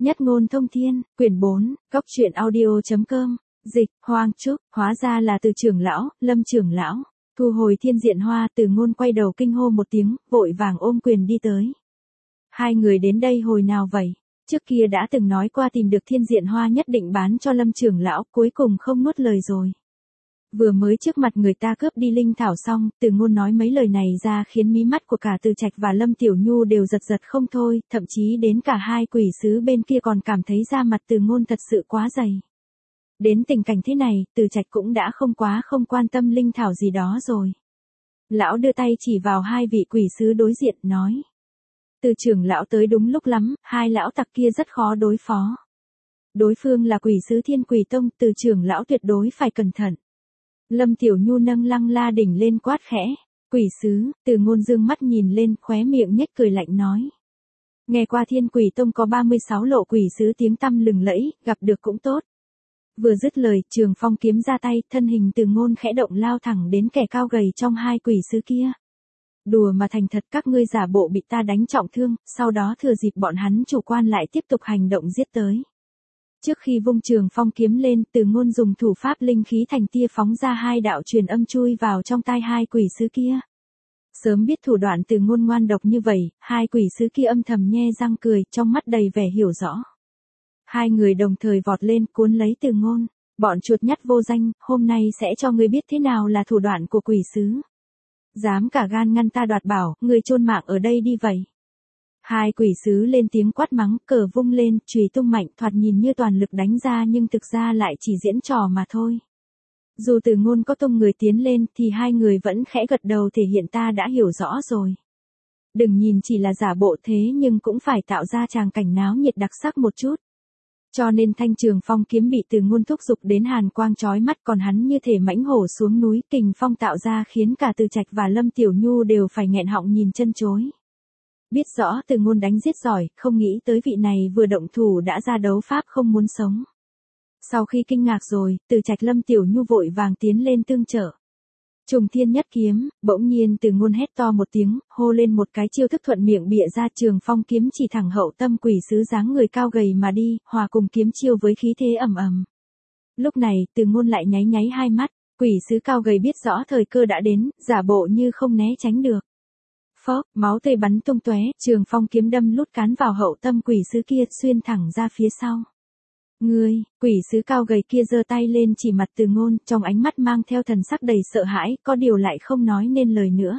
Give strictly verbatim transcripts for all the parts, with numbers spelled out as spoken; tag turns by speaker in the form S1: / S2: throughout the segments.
S1: Nhất ngôn thông thiên, quyển bốn, góc truyện audio.com, dịch, Hoang Trúc, hóa ra là Từ trưởng lão, Lâm trưởng lão. Thu hồi thiên diện hoa, Từ ngôn quay đầu kinh hô một tiếng, vội vàng ôm quyền đi tới. Hai người đến đây hồi nào vậy? Trước kia đã từng nói qua tìm được thiên diện hoa nhất định bán cho Lâm trưởng lão, cuối cùng không nuốt lời rồi. Vừa mới trước mặt người ta cướp đi linh thảo xong, Từ ngôn nói mấy lời này ra khiến mí mắt của cả Từ Trạch và Lâm Tiểu Nhu đều giật giật không thôi, thậm chí đến cả hai quỷ sứ bên kia còn cảm thấy da mặt Từ ngôn thật sự quá dày. Đến tình cảnh thế này, Từ Trạch cũng đã không quá không quan tâm linh thảo gì đó rồi. Lão đưa tay chỉ vào hai vị quỷ sứ đối diện, nói. Từ trưởng lão tới đúng lúc lắm, hai lão tặc kia rất khó đối phó. Đối phương là quỷ sứ Thiên Quỷ Tông, Từ trưởng lão tuyệt đối phải cẩn thận. Lâm Tiểu Nhu nâng Lăng La đỉnh lên quát khẽ. Quỷ sứ, Từ ngôn dương mắt nhìn lên, khóe miệng nhếch cười lạnh nói. Nghe qua Thiên Quỷ Tông có ba mươi sáu lộ quỷ sứ tiếng tăm lừng lẫy, gặp được cũng tốt. Vừa dứt lời, Trường Phong kiếm ra tay, thân hình Từ ngôn khẽ động lao thẳng đến kẻ cao gầy trong hai quỷ sứ kia. Đùa mà thành thật, các ngươi giả bộ bị ta đánh trọng thương, sau đó thừa dịp bọn hắn chủ quan lại tiếp tục hành động giết tới. Trước khi vung Trường Phong kiếm lên, Từ ngôn dùng thủ pháp linh khí thành tia phóng ra hai đạo truyền âm chui vào trong tai hai quỷ sứ kia. Sớm biết thủ đoạn Từ ngôn ngoan độc như vậy, hai quỷ sứ kia âm thầm nhe răng cười, trong mắt đầy vẻ hiểu rõ. Hai người đồng thời vọt lên cuốn lấy Từ ngôn, bọn chuột nhắt vô danh, hôm nay sẽ cho ngươi biết thế nào là thủ đoạn của quỷ sứ. Dám cả gan ngăn ta đoạt bảo, ngươi chôn mạng ở đây đi vậy. Hai quỷ sứ lên tiếng quát mắng, cờ vung lên, chùy tung mạnh, thoạt nhìn như toàn lực đánh ra nhưng thực ra lại chỉ diễn trò mà thôi. Dù Từ ngôn có tung người tiến lên thì hai người vẫn khẽ gật đầu thể hiện ta đã hiểu rõ rồi. Đừng nhìn chỉ là giả bộ thế nhưng cũng phải tạo ra tràng cảnh náo nhiệt đặc sắc một chút. Cho nên thanh Trường Phong kiếm bị Từ ngôn thúc giục đến hàn quang chói mắt, còn hắn như thể mãnh hổ xuống núi, kình phong tạo ra khiến cả Từ Trạch và Lâm Tiểu Nhu đều phải nghẹn họng nhìn chân chối. Biết rõ Từ ngôn đánh giết giỏi, không nghĩ tới vị này vừa động thủ đã ra đấu pháp không muốn sống. Sau khi kinh ngạc rồi, Từ Trạch Lâm Tiểu Nhu vội vàng tiến lên tương trợ. Trùng thiên nhất kiếm, bỗng nhiên Từ ngôn hét to một tiếng, hô lên một cái chiêu thức thuận miệng bịa ra, Trường Phong kiếm chỉ thẳng hậu tâm quỷ sứ dáng người cao gầy mà đi, hòa cùng kiếm chiêu với khí thế ầm ầm. Lúc này, Từ ngôn lại nháy nháy hai mắt, quỷ sứ cao gầy biết rõ thời cơ đã đến, giả bộ như không né tránh được. Phốc, máu tươi bắn tung tóe, Trường Phong kiếm đâm lút cán vào hậu tâm quỷ sứ kia, xuyên thẳng ra phía sau. Ngươi, quỷ sứ cao gầy kia giơ tay lên chỉ mặt Từ ngôn, trong ánh mắt mang theo thần sắc đầy sợ hãi, có điều lại không nói nên lời nữa.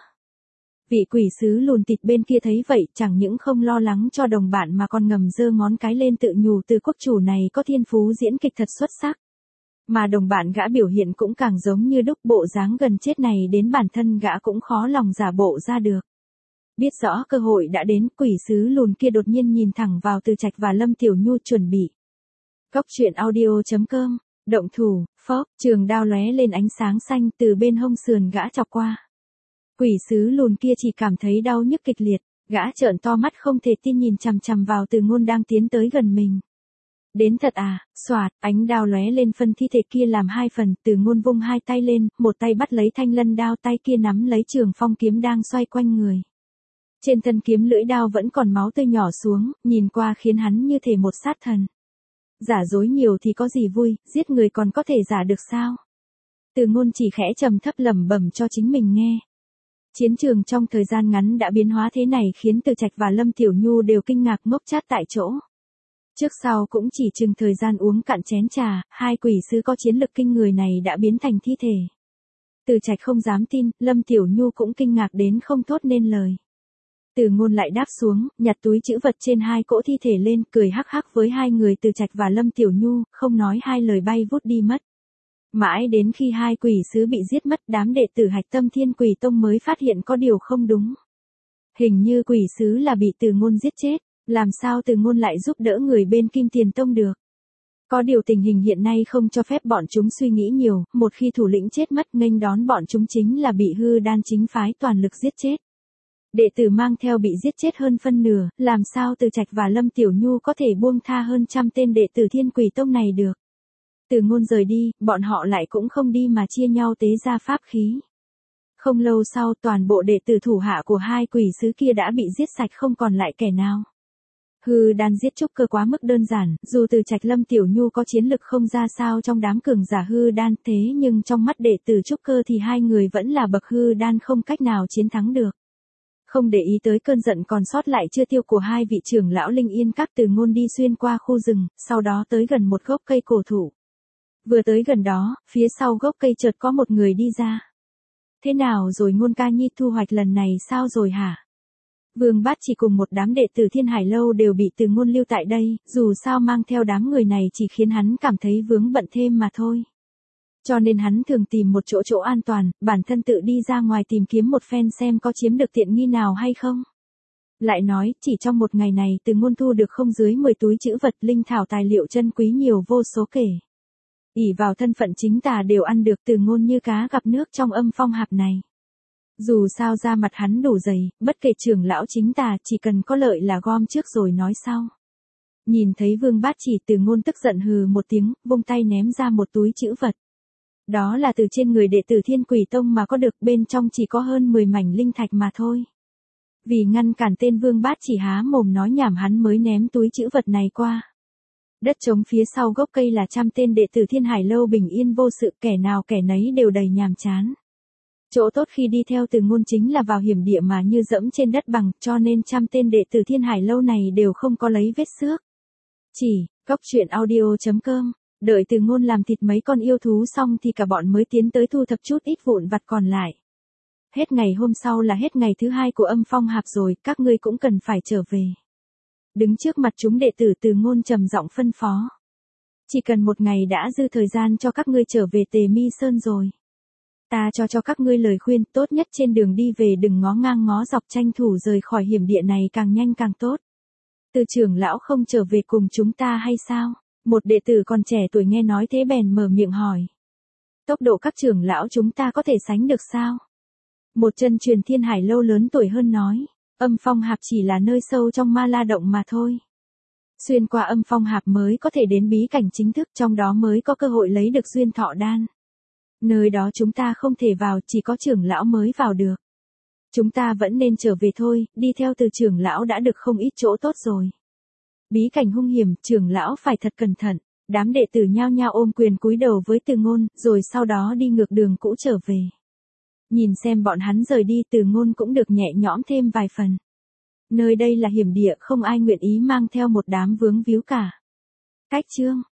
S1: Vị quỷ sứ lùn tịt bên kia thấy vậy, chẳng những không lo lắng cho đồng bạn mà còn ngầm giơ ngón cái lên tự nhủ Từ quốc chủ này có thiên phú diễn kịch thật xuất sắc. Mà đồng bạn gã biểu hiện cũng càng giống như đúc, bộ dáng gần chết này đến bản thân gã cũng khó lòng giả bộ ra được. Biết rõ cơ hội đã đến, quỷ sứ lùn kia đột nhiên nhìn thẳng vào Từ Trạch và Lâm Tiểu Nhu chuẩn bị. Góc truyện audio.com, động thủ, phốc, trường đao lóe lên ánh sáng xanh từ bên hông sườn gã chọc qua. Quỷ sứ lùn kia chỉ cảm thấy đau nhức kịch liệt, gã trợn to mắt không thể tin nhìn chằm chằm vào Từ ngôn đang tiến tới gần mình. Đến thật à, xoạt, ánh đao lóe lên phân thi thể kia làm hai phần, Từ ngôn vung hai tay lên, một tay bắt lấy thanh lân đao, tay kia nắm lấy Trường Phong kiếm đang xoay quanh người. Trên thân kiếm lưỡi đao vẫn còn máu tươi nhỏ xuống, nhìn qua khiến hắn như thể một sát thần. Giả dối nhiều thì có gì vui, giết người còn có thể giả được sao? Từ ngôn chỉ khẽ trầm thấp lẩm bẩm cho chính mình nghe. Chiến trường trong thời gian ngắn đã biến hóa thế này khiến Từ Trạch và Lâm Tiểu Nhu đều kinh ngạc ngốc chát tại chỗ. Trước sau cũng chỉ chừng thời gian uống cạn chén trà, hai quỷ sứ có chiến lực kinh người này đã biến thành thi thể. Từ Trạch không dám tin, Lâm Tiểu Nhu cũng kinh ngạc đến không thốt nên lời. Từ ngôn lại đáp xuống, nhặt túi trữ vật trên hai cỗ thi thể lên, cười hắc hắc với hai người Từ Trạch và Lâm Tiểu Nhu, không nói hai lời bay vút đi mất. Mãi đến khi hai quỷ sứ bị giết mất, đám đệ tử Hạch Tâm Thiên Quỷ Tông mới phát hiện có điều không đúng. Hình như quỷ sứ là bị Từ ngôn giết chết, làm sao Từ ngôn lại giúp đỡ người bên Kim Tiền Tông được. Có điều tình hình hiện nay không cho phép bọn chúng suy nghĩ nhiều, một khi thủ lĩnh chết mất nghênh đón bọn chúng chính là bị hư đan chính phái toàn lực giết chết. Đệ tử mang theo bị giết chết hơn phân nửa, làm sao Từ Trạch và Lâm Tiểu Nhu có thể buông tha hơn trăm tên đệ tử Thiên Quỷ Tông này được. Từ ngôn rời đi, bọn họ lại cũng không đi mà chia nhau tế ra pháp khí. Không lâu sau toàn bộ đệ tử thủ hạ của hai quỷ sứ kia đã bị giết sạch không còn lại kẻ nào. Hư đan giết trúc cơ quá mức đơn giản, dù từ Trạch Lâm Tiểu Nhu có chiến lực không ra sao trong đám cường giả hư đan thế nhưng trong mắt đệ tử trúc cơ thì hai người vẫn là bậc hư đan không cách nào chiến thắng được. Không để ý tới cơn giận còn sót lại chưa tiêu của hai vị trưởng lão Linh Yên Các, Từ Ngôn đi xuyên qua khu rừng, sau đó tới gần một gốc cây cổ thụ. Vừa tới gần đó, phía sau gốc cây chợt có một người đi ra. Thế nào rồi Ngôn ca nhi, thu hoạch lần này sao rồi hả? Vương Bát Chỉ cùng một đám đệ tử Thiên Hải Lâu đều bị Từ Ngôn lưu tại đây, dù sao mang theo đám người này chỉ khiến hắn cảm thấy vướng bận thêm mà thôi. Cho nên hắn thường tìm một chỗ chỗ an toàn, bản thân tự đi ra ngoài tìm kiếm một phen xem có chiếm được tiện nghi nào hay không. Lại nói, chỉ trong một ngày này Từ Ngôn thu được không dưới mười túi trữ vật linh thảo tài liệu chân quý nhiều vô số kể. ỷ vào thân phận chính tà đều ăn được Từ Ngôn như cá gặp nước trong Âm Phong Hạp này. Dù sao da mặt hắn đủ dày, bất kể trưởng lão chính tà chỉ cần có lợi là gom trước rồi nói sau. Nhìn thấy Vương Bát Chỉ, Từ Ngôn tức giận hừ một tiếng, vung tay ném ra một túi trữ vật. Đó là từ trên người đệ tử Thiên Quỷ Tông mà có được, bên trong chỉ có hơn mười mảnh linh thạch mà thôi. Vì ngăn cản tên Vương Bát Chỉ há mồm nói nhảm hắn mới ném túi trữ vật này qua. Đất trống phía sau gốc cây là trăm tên đệ tử Thiên Hải Lâu bình yên vô sự, kẻ nào kẻ nấy đều đầy nhàm chán. Chỗ tốt khi đi theo Từ Ngôn chính là vào hiểm địa mà như dẫm trên đất bằng, cho nên trăm tên đệ tử Thiên Hải Lâu này đều không có lấy vết xước. Chỉ, góc truyện audio chấm com, đợi Từ Ngôn làm thịt mấy con yêu thú xong thì cả bọn mới tiến tới thu thập chút ít vụn vặt còn lại. Hết ngày hôm sau là hết ngày thứ hai của Âm Phong Hạp rồi, các ngươi cũng cần phải trở về. Đứng trước mặt chúng đệ tử, Từ Ngôn trầm giọng phân phó. Chỉ cần một ngày đã dư thời gian cho các ngươi trở về Tề Mi Sơn rồi. Ta cho cho các ngươi lời khuyên, tốt nhất trên đường đi về đừng ngó ngang ngó dọc, tranh thủ rời khỏi hiểm địa này càng nhanh càng tốt. Từ trưởng lão không trở về cùng chúng ta hay sao? Một đệ tử còn trẻ tuổi nghe nói thế bèn mở miệng hỏi. Tốc độ các trưởng lão chúng ta có thể sánh được sao? Một chân truyền Thiên Hải Lâu lớn tuổi hơn nói. Âm Phong Hạp chỉ là nơi sâu trong Ma La Động mà thôi. Xuyên qua Âm Phong Hạp mới có thể đến bí cảnh chính thức, trong đó mới có cơ hội lấy được duyên thọ đan. Nơi đó chúng ta không thể vào, chỉ có trưởng lão mới vào được. Chúng ta vẫn nên trở về thôi, đi theo từ trưởng lão đã được không ít chỗ tốt rồi. Bí cảnh hung hiểm, trưởng lão phải thật cẩn thận. Đám đệ tử nhao nhao ôm quyền cúi đầu với Từ Ngôn, rồi sau đó đi ngược đường cũ trở về. Nhìn xem bọn hắn rời đi, Từ Ngôn cũng được nhẹ nhõm thêm vài phần. Nơi đây là hiểm địa, không ai nguyện ý mang theo một đám vướng víu cả. Cách chương